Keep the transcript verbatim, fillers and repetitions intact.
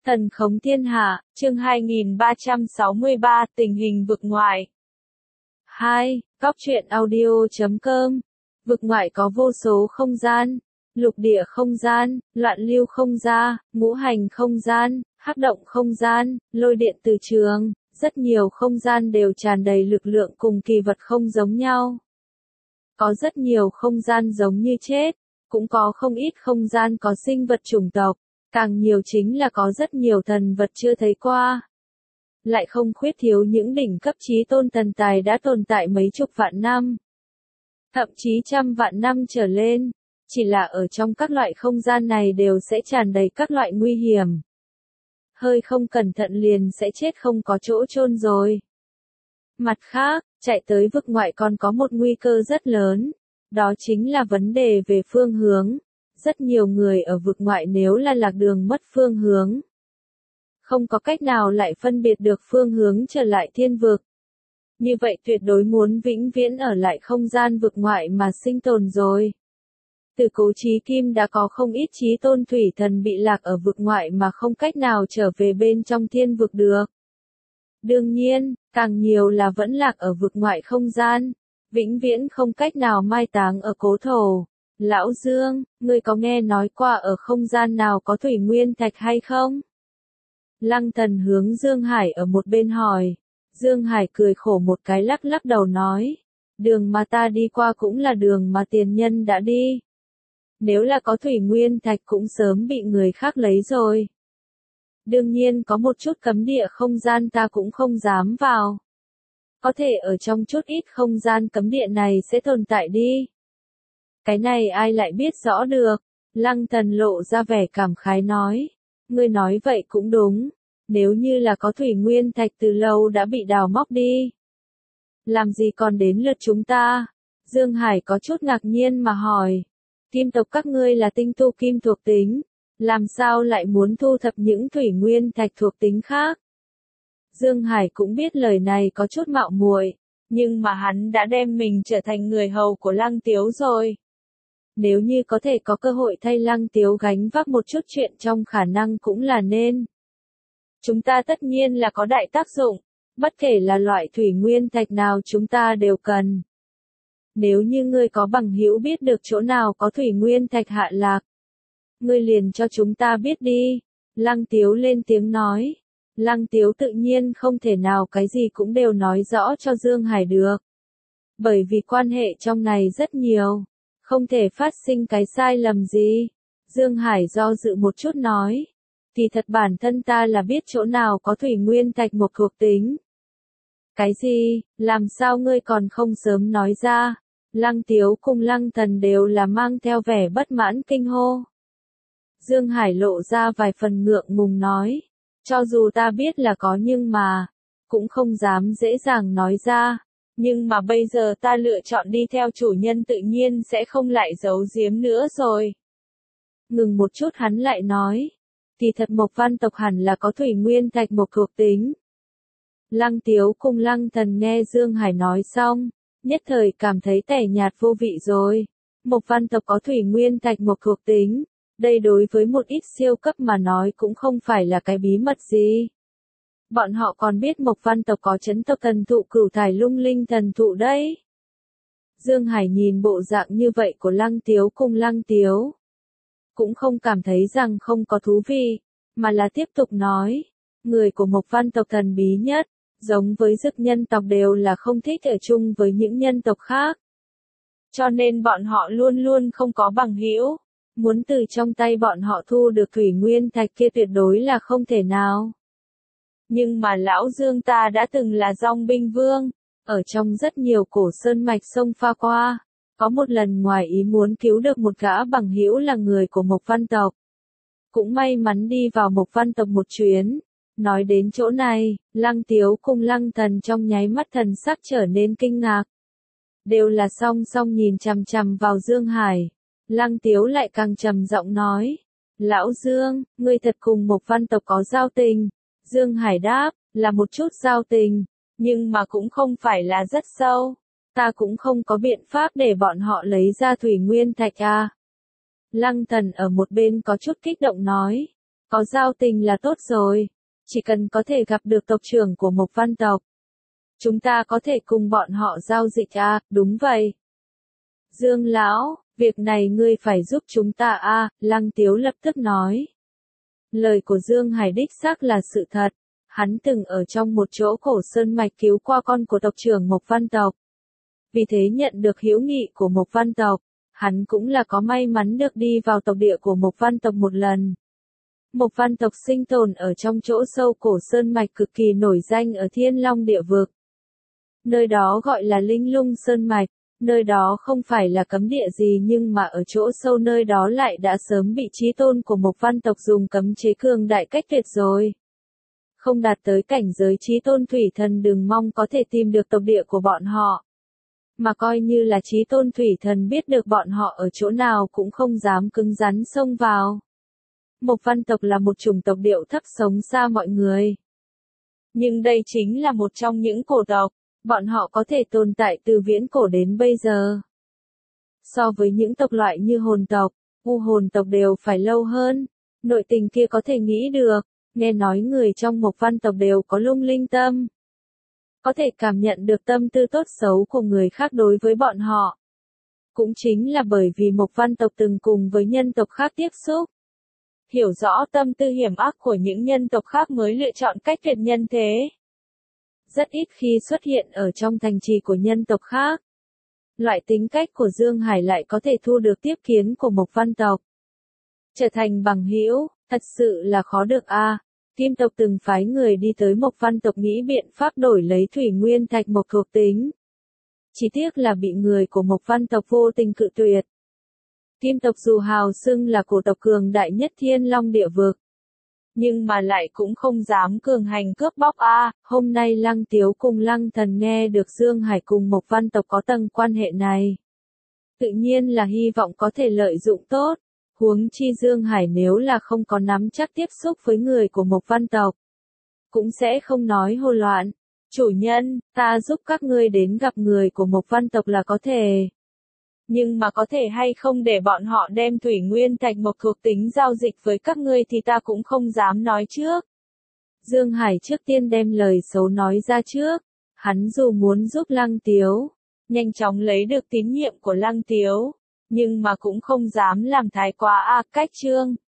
Thần khống thiên hạ, chương hai nghìn ba trăm sáu mươi ba, tình hình vực ngoại. hai. Góc truyện audio chấm com. Vực ngoại có vô số không gian, lục địa không gian, loạn lưu không gian, ngũ hành không gian, hắc động không gian, lôi điện từ trường, rất nhiều không gian đều tràn đầy lực lượng cùng kỳ vật không giống nhau. Có rất nhiều không gian giống như chết, cũng có không ít không gian có sinh vật chủng tộc. Càng nhiều chính là có rất nhiều thần vật chưa thấy qua. Lại không khuyết thiếu những đỉnh cấp chí tôn thần tài đã tồn tại mấy chục vạn năm. Thậm chí trăm vạn năm trở lên. Chỉ là ở trong các loại không gian này đều sẽ tràn đầy các loại nguy hiểm. Hơi không cẩn thận liền sẽ chết không có chỗ chôn rồi. Mặt khác, chạy tới vực ngoại còn có một nguy cơ rất lớn. Đó chính là vấn đề về phương hướng. Rất nhiều người ở vực ngoại nếu là lạc đường mất phương hướng. Không có cách nào lại phân biệt được phương hướng trở lại thiên vực. Như vậy tuyệt đối muốn vĩnh viễn ở lại không gian vực ngoại mà sinh tồn rồi. Từ cổ chí kim đã có không ít chí tôn thủy thần bị lạc ở vực ngoại mà không cách nào trở về bên trong thiên vực được. Đương nhiên, càng nhiều là vẫn lạc ở vực ngoại không gian, vĩnh viễn không cách nào mai táng ở cố thổ. Lão Dương, ngươi có nghe nói qua ở không gian nào có thủy nguyên thạch hay không? Lăng Thần hướng Dương Hải ở một bên hỏi. Dương Hải cười khổ một cái lắc lắc đầu nói. Đường mà ta đi qua cũng là đường mà tiền nhân đã đi. Nếu là có thủy nguyên thạch cũng sớm bị người khác lấy rồi. Đương nhiên có một chút cấm địa không gian ta cũng không dám vào. Có thể ở trong chút ít không gian cấm địa này sẽ tồn tại đi. Cái này ai lại biết rõ được, Lăng Thần lộ ra vẻ cảm khái nói. Ngươi nói vậy cũng đúng, nếu như là có thủy nguyên thạch từ lâu đã bị đào móc đi. Làm gì còn đến lượt chúng ta? Dương Hải có chút ngạc nhiên mà hỏi. Kim tộc các ngươi là tinh tu kim thuộc tính, làm sao lại muốn thu thập những thủy nguyên thạch thuộc tính khác? Dương Hải cũng biết lời này có chút mạo muội, nhưng mà hắn đã đem mình trở thành người hầu của Lăng Tiếu rồi. Nếu như có thể có cơ hội thay Lăng Tiếu gánh vác một chút chuyện trong khả năng cũng là nên. Chúng ta tất nhiên là có đại tác dụng, bất kể là loại thủy nguyên thạch nào chúng ta đều cần. Nếu như ngươi có bằng hữu biết được chỗ nào có thủy nguyên thạch hạ lạc, ngươi liền cho chúng ta biết đi. Lăng Tiếu lên tiếng nói. Lăng Tiếu tự nhiên không thể nào cái gì cũng đều nói rõ cho Dương Hải được. Bởi vì quan hệ trong này rất nhiều. Không thể phát sinh cái sai lầm gì. Dương Hải do dự một chút nói. Thì thật bản thân ta là biết chỗ nào có thủy nguyên thạch một thuộc tính. Cái gì, làm sao ngươi còn không sớm nói ra? Lăng Tiếu cùng Lăng Thần đều là mang theo vẻ bất mãn kinh hô. Dương Hải lộ ra vài phần ngượng ngùng nói. Cho dù ta biết là có nhưng mà, cũng không dám dễ dàng nói ra. Nhưng mà bây giờ ta lựa chọn đi theo chủ nhân tự nhiên sẽ không lại giấu giếm nữa rồi. Ngừng một chút hắn lại nói. Thì thật Mộc Văn tộc hẳn là có thủy nguyên thạch một thuộc tính. Lăng Tiếu cùng Lăng Thần nghe Dương Hải nói xong, nhất thời cảm thấy tẻ nhạt vô vị rồi. Mộc Văn tộc có thủy nguyên thạch một thuộc tính. Đây đối với một ít siêu cấp mà nói cũng không phải là cái bí mật gì. Bọn họ còn biết Mộc Văn tộc có chấn tộc thần thụ Cửu Thải Lung Linh thần thụ đấy. Dương Hải nhìn bộ dạng như vậy của Lăng Tiếu cùng Lăng Tiếu. Cũng không cảm thấy rằng không có thú vị, mà là tiếp tục nói. Người của Mộc Văn tộc thần bí nhất, giống với Dực nhân tộc đều là không thích ở chung với những nhân tộc khác. Cho nên bọn họ luôn luôn không có bằng hữu. Muốn từ trong tay bọn họ thu được thủy nguyên thạch kia tuyệt đối là không thể nào. Nhưng mà lão Dương ta đã từng là Dòng Binh Vương, ở trong rất nhiều cổ sơn mạch sông pha qua, có một lần ngoài ý muốn cứu được một gã bằng hữu là người của Mộc Văn tộc. Cũng may mắn đi vào Mộc Văn tộc một chuyến. Nói đến chỗ này, Lăng Tiếu cùng Lăng Thần trong nháy mắt thần sắc trở nên kinh ngạc. Đều là song song nhìn chằm chằm vào Dương Hải. Lăng Tiếu lại càng trầm giọng nói. Lão Dương, ngươi thật cùng Mộc Văn tộc có giao tình. Dương Hải đáp, là một chút giao tình, nhưng mà cũng không phải là rất sâu. Ta cũng không có biện pháp để bọn họ lấy ra thủy nguyên thạch à. Lăng Thần ở một bên có chút kích động nói. Có giao tình là tốt rồi. Chỉ cần có thể gặp được tộc trưởng của Mộc Văn tộc. Chúng ta có thể cùng bọn họ giao dịch à, đúng vậy. Dương lão, việc này ngươi phải giúp chúng ta à, Lăng Tiếu lập tức nói. Lời của Dương Hải đích xác là sự thật. Hắn từng ở trong một chỗ cổ sơn mạch cứu qua con của tộc trưởng Mộc Văn tộc. Vì thế nhận được hữu nghị của Mộc Văn tộc, hắn cũng là có may mắn được đi vào tộc địa của Mộc Văn tộc một lần. Mộc Văn tộc sinh tồn ở trong chỗ sâu cổ sơn mạch cực kỳ nổi danh ở Thiên Long địa vực. Nơi đó gọi là Linh Lung Sơn Mạch, nơi đó không phải là cấm địa gì nhưng mà ở chỗ sâu nơi đó lại đã sớm bị chí tôn của Mộc Văn tộc dùng cấm chế cường đại cách tuyệt rồi. Không đạt tới cảnh giới chí tôn thủy thần đừng mong có thể tìm được tộc địa của bọn họ. Mà coi như là chí tôn thủy thần biết được bọn họ ở chỗ nào cũng không dám cứng rắn xông vào. Mộc Văn tộc là một chủng tộc điệu thấp sống xa mọi người. Nhưng đây chính là một trong những cổ tộc, bọn họ có thể tồn tại từ viễn cổ đến bây giờ. So với những tộc loại như hồn tộc, u hồn tộc đều phải lâu hơn, nội tình kia có thể nghĩ được, nghe nói người trong Mộc Văn tộc đều có lung linh tâm. Có thể cảm nhận được tâm tư tốt xấu của người khác đối với bọn họ. Cũng chính là bởi vì Mộc Văn tộc từng cùng với nhân tộc khác tiếp xúc. Hiểu rõ tâm tư hiểm ác của những nhân tộc khác mới lựa chọn cách tuyệt nhân thế. Rất ít khi xuất hiện ở trong thành trì của nhân tộc khác. Loại tính cách của Dương Hải lại có thể thu được tiếp kiến của Mộc Văn tộc. Trở thành bằng hữu, thật sự là khó được a. À. Kim tộc từng phái người đi tới Mộc Văn tộc nghĩ biện pháp đổi lấy thủy nguyên thạch mộc thuộc tính. Chỉ tiếc là bị người của Mộc Văn tộc vô tình cự tuyệt. Kim tộc dù hào xưng là cổ tộc cường đại nhất Thiên Long địa vực. Nhưng mà lại cũng không dám cường hành cướp bóc a. À. Hôm nay Lăng Tiếu cùng Lăng Thần nghe được Dương Hải cùng Mộc Văn tộc có tầng quan hệ này. Tự nhiên là hy vọng có thể lợi dụng tốt. Huống chi Dương Hải nếu là không có nắm chắc tiếp xúc với người của Mộc Văn tộc, cũng sẽ không nói hồ loạn. Chủ nhân, ta giúp các ngươi đến gặp người của Mộc Văn tộc là có thể. Nhưng mà có thể hay không để bọn họ đem thủy nguyên thạch mộc thuộc tính giao dịch với các ngươi thì ta cũng không dám nói trước. Dương Hải trước tiên đem lời xấu nói ra trước. Hắn dù muốn giúp Lăng Tiếu, nhanh chóng lấy được tín nhiệm của Lăng Tiếu. Nhưng mà cũng không dám làm thái quá a. Cách chương